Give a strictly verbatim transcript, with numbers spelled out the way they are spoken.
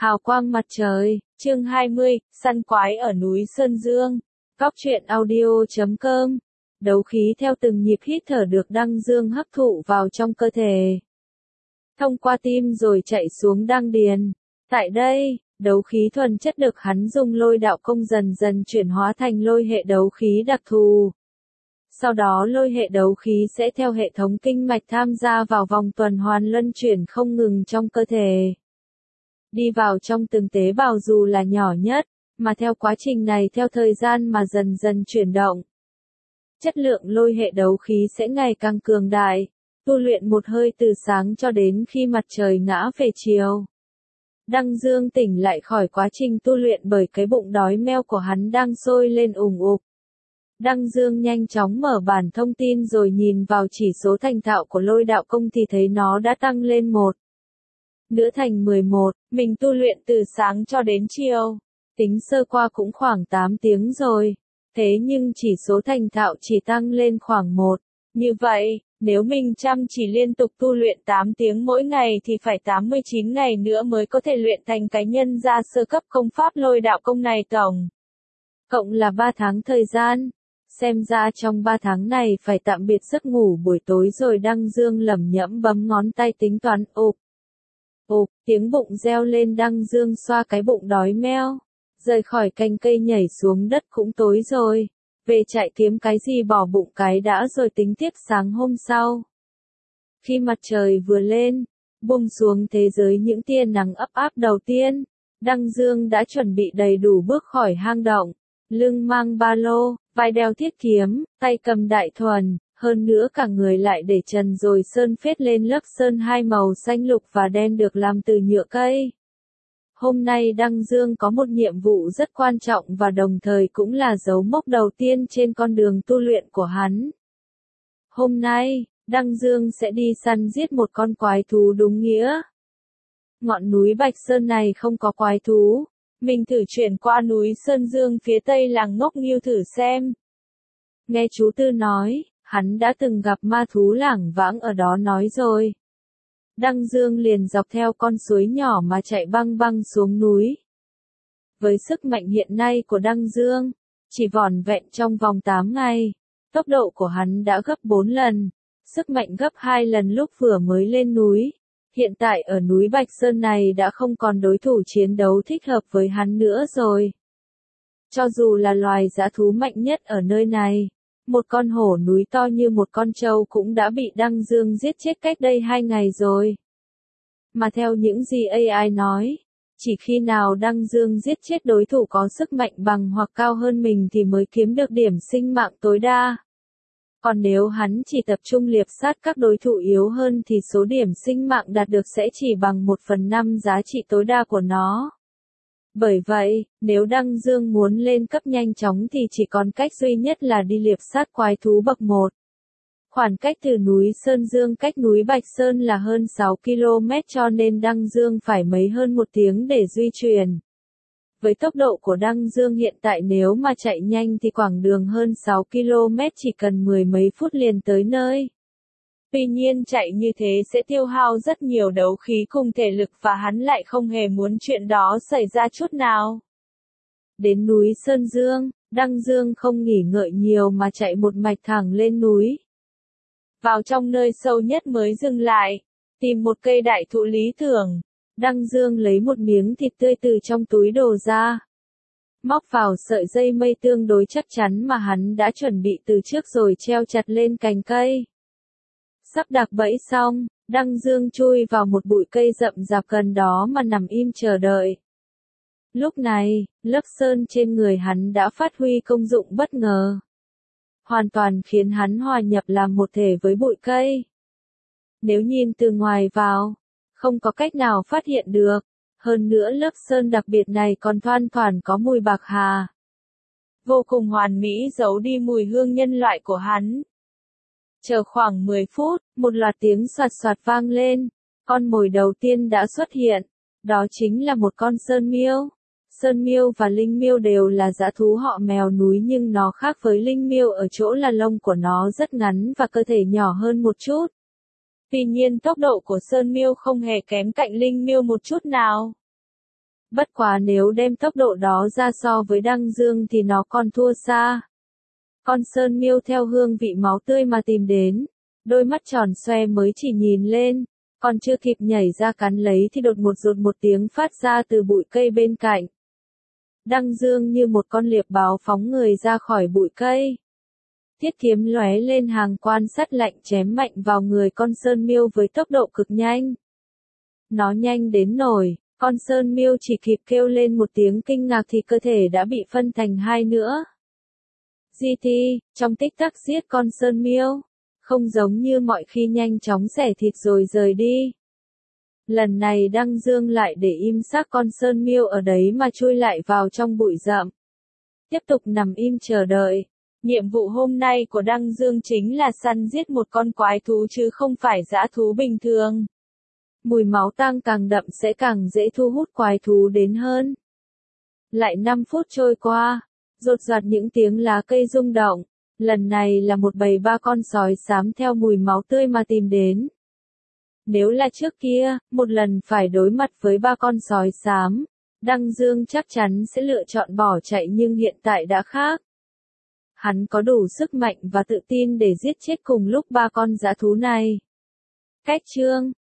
Hào quang mặt trời, chương hai mươi, săn quái ở núi Sơn Dương. Cóc truyện audio chấm com. Đấu khí theo từng nhịp hít thở được Đăng Dương hấp thụ vào trong cơ thể. Thông qua tim rồi chạy xuống đăng điền. Tại đây, đấu khí thuần chất được hắn dùng lôi đạo công dần dần chuyển hóa thành lôi hệ đấu khí đặc thù. Sau đó lôi hệ đấu khí sẽ theo hệ thống kinh mạch tham gia vào vòng tuần hoàn luân chuyển không ngừng trong cơ thể. Đi vào trong từng tế bào dù là nhỏ nhất, mà theo quá trình này theo thời gian mà dần dần chuyển động. Chất lượng lôi hệ đấu khí sẽ ngày càng cường đại, tu luyện một hơi từ sáng cho đến khi mặt trời ngã về chiều. Đăng Dương tỉnh lại khỏi quá trình tu luyện bởi cái bụng đói meo của hắn đang sôi lên ùng ục. Đăng Dương nhanh chóng mở bản thông tin rồi nhìn vào chỉ số thành thạo của lôi đạo công thì thấy nó đã tăng lên một. Nữa thành mười một, mình tu luyện từ sáng cho đến chiều. Tính sơ qua cũng khoảng tám tiếng rồi. Thế nhưng chỉ số thành thạo chỉ tăng lên khoảng một. Như vậy, nếu mình chăm chỉ liên tục tu luyện tám tiếng mỗi ngày thì phải tám mươi chín ngày nữa mới có thể luyện thành cái nhân gia sơ cấp công pháp lôi đạo công này tổng. Cộng là ba tháng thời gian. Xem ra trong ba tháng này phải tạm biệt giấc ngủ buổi tối rồi. Đăng Dương lẩm nhẩm bấm ngón tay tính toán. Ộp. Ộp, tiếng bụng reo lên. Đăng Dương xoa cái bụng đói meo. Rời khỏi cành cây nhảy xuống đất cũng tối rồi. Về chạy kiếm cái gì bỏ bụng cái đã rồi tính tiếp sáng hôm sau. Khi mặt trời vừa lên, bùng xuống thế giới những tia nắng ấp áp đầu tiên, Đăng Dương đã chuẩn bị đầy đủ bước khỏi hang động. Lưng mang ba lô, vai đeo thiết kiếm, tay cầm đại thuần, hơn nữa cả người lại để trần rồi sơn phết lên lớp sơn hai màu xanh lục và đen được làm từ nhựa cây. Hôm nay Đăng Dương có một nhiệm vụ rất quan trọng và đồng thời cũng là dấu mốc đầu tiên trên con đường tu luyện của hắn. Hôm nay, Đăng Dương sẽ đi săn giết một con quái thú đúng nghĩa. Ngọn núi Bạch Sơn này không có quái thú. Mình thử chuyển qua núi Sơn Dương phía tây làng Ngốc Nghiêu thử xem. Nghe chú Tư nói, hắn đã từng gặp ma thú lảng vãng ở đó nói rồi. Đăng Dương liền dọc theo con suối nhỏ mà chạy băng băng xuống núi. Với sức mạnh hiện nay của Đăng Dương, chỉ vỏn vẹn trong vòng tám ngày, tốc độ của hắn đã gấp bốn lần, sức mạnh gấp hai lần lúc vừa mới lên núi. Hiện tại ở núi Bạch Sơn này đã không còn đối thủ chiến đấu thích hợp với hắn nữa rồi. Cho dù là loài dã thú mạnh nhất ở nơi này, một con hổ núi to như một con trâu cũng đã bị Đăng Dương giết chết cách đây hai ngày rồi. Mà theo những gì a i nói, chỉ khi nào Đăng Dương giết chết đối thủ có sức mạnh bằng hoặc cao hơn mình thì mới kiếm được điểm sinh mạng tối đa. Còn nếu hắn chỉ tập trung liệp sát các đối thủ yếu hơn thì số điểm sinh mạng đạt được sẽ chỉ bằng một phần năm giá trị tối đa của nó. Bởi vậy, nếu Đăng Dương muốn lên cấp nhanh chóng thì chỉ còn cách duy nhất là đi liệp sát quái thú bậc một. Khoảng cách từ núi Sơn Dương cách núi Bạch Sơn là hơn sáu ki lô mét cho nên Đăng Dương phải mấy hơn một tiếng để di chuyển. Với tốc độ của Đăng Dương hiện tại nếu mà chạy nhanh thì quãng đường hơn sáu ki lô mét chỉ cần mười mấy phút liền tới nơi. Tuy nhiên chạy như thế sẽ tiêu hao rất nhiều đấu khí cùng thể lực và hắn lại không hề muốn chuyện đó xảy ra chút nào. Đến núi Sơn Dương, Đăng Dương không nghỉ ngợi nhiều mà chạy một mạch thẳng lên núi. Vào trong nơi sâu nhất mới dừng lại, tìm một cây đại thụ lý tưởng. Đăng Dương lấy một miếng thịt tươi từ trong túi đồ ra. Móc vào sợi dây mây tương đối chắc chắn mà hắn đã chuẩn bị từ trước rồi treo chặt lên cành cây. Sắp đặt bẫy xong, Đăng Dương chui vào một bụi cây rậm rạp gần đó mà nằm im chờ đợi. Lúc này, lớp sơn trên người hắn đã phát huy công dụng bất ngờ. Hoàn toàn khiến hắn hòa nhập làm một thể với bụi cây. Nếu nhìn từ ngoài vào, không có cách nào phát hiện được. Hơn nữa lớp sơn đặc biệt này còn thoang thoảng có mùi bạc hà. Vô cùng hoàn mỹ giấu đi mùi hương nhân loại của hắn. Chờ khoảng mười phút, một loạt tiếng soạt soạt vang lên. Con mồi đầu tiên đã xuất hiện. Đó chính là một con sơn miêu. Sơn miêu và linh miêu đều là dã thú họ mèo núi nhưng nó khác với linh miêu ở chỗ là lông của nó rất ngắn và cơ thể nhỏ hơn một chút. Tuy nhiên tốc độ của sơn miêu không hề kém cạnh linh miêu một chút nào. Bất quá nếu đem tốc độ đó ra so với Đăng Dương thì nó còn thua xa. Con sơn miêu theo hương vị máu tươi mà tìm đến, đôi mắt tròn xoe mới chỉ nhìn lên, còn chưa kịp nhảy ra cắn lấy thì đột một rột một tiếng phát ra từ bụi cây bên cạnh. Đăng Dương như một con liệp báo phóng người ra khỏi bụi cây. Thiết kiếm lóe lên hàng quan sắt lạnh chém mạnh vào người con sơn miêu với tốc độ cực nhanh. Nó nhanh đến nổi, con sơn miêu chỉ kịp kêu lên một tiếng kinh ngạc thì cơ thể đã bị phân thành hai nữa. giê tê, trong tích tắc giết con sơn miêu, không giống như mọi khi nhanh chóng xẻ thịt rồi rời đi. Lần này Đăng Dương lại để im xác con sơn miêu ở đấy mà chui lại vào trong bụi rậm. Tiếp tục nằm im chờ đợi. Nhiệm vụ hôm nay của Đăng Dương chính là săn giết một con quái thú chứ không phải dã thú bình thường. Mùi máu tang càng đậm sẽ càng dễ thu hút quái thú đến hơn. Lại năm phút trôi qua, rột rạt những tiếng lá cây rung động, lần này là một bầy ba con sói xám theo mùi máu tươi mà tìm đến. Nếu là trước kia, một lần phải đối mặt với ba con sói xám, Đăng Dương chắc chắn sẽ lựa chọn bỏ chạy nhưng hiện tại đã khác. Hắn có đủ sức mạnh và tự tin để giết chết cùng lúc ba con dã thú này. Cách chương